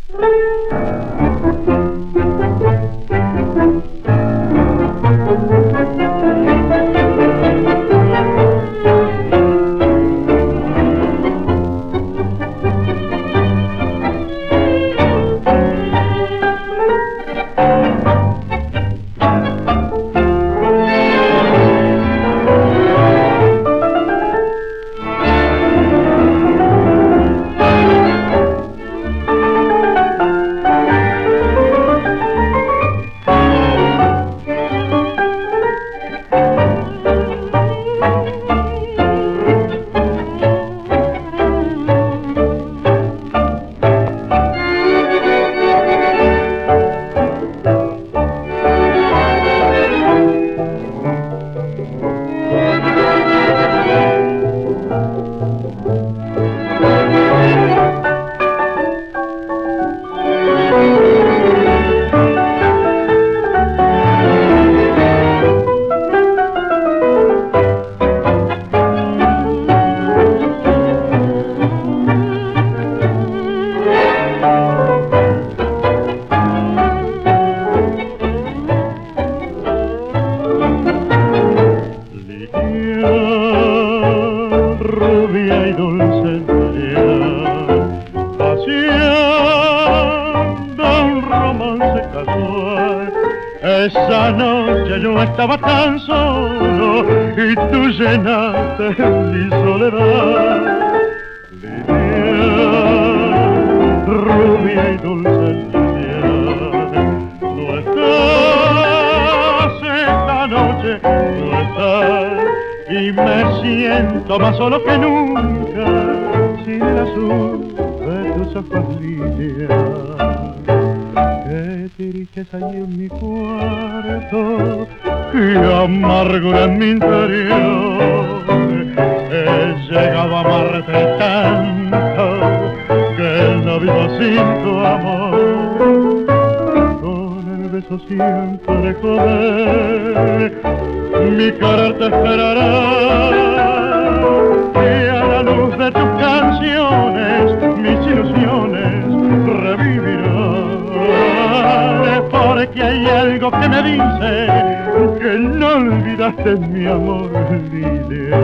Rubia y dulce haciendo un romance casual. Esa noche yo estaba tan solo y tú llenaste mi soledad. Lidia, rubia y dulce no estás esta noche, no estás. Y me siento más solo que nunca, sin el azul de tus ojos, Lidia. Qué tristeza hay en mi cuarto, qué amargura en mi interior. He llegado a amarte tanto, que no vivo sin tu amor. Con el beso siempre joder, mi querer te esperará, y a la luz de tus canciones mis ilusiones revivirán. Porque hay algo que me dice que no olvidaste mi amor, Lidia.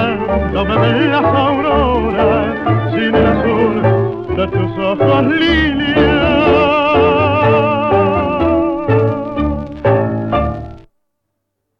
Esperándome en las auroras, sin el azul de tus ojos, Lidia.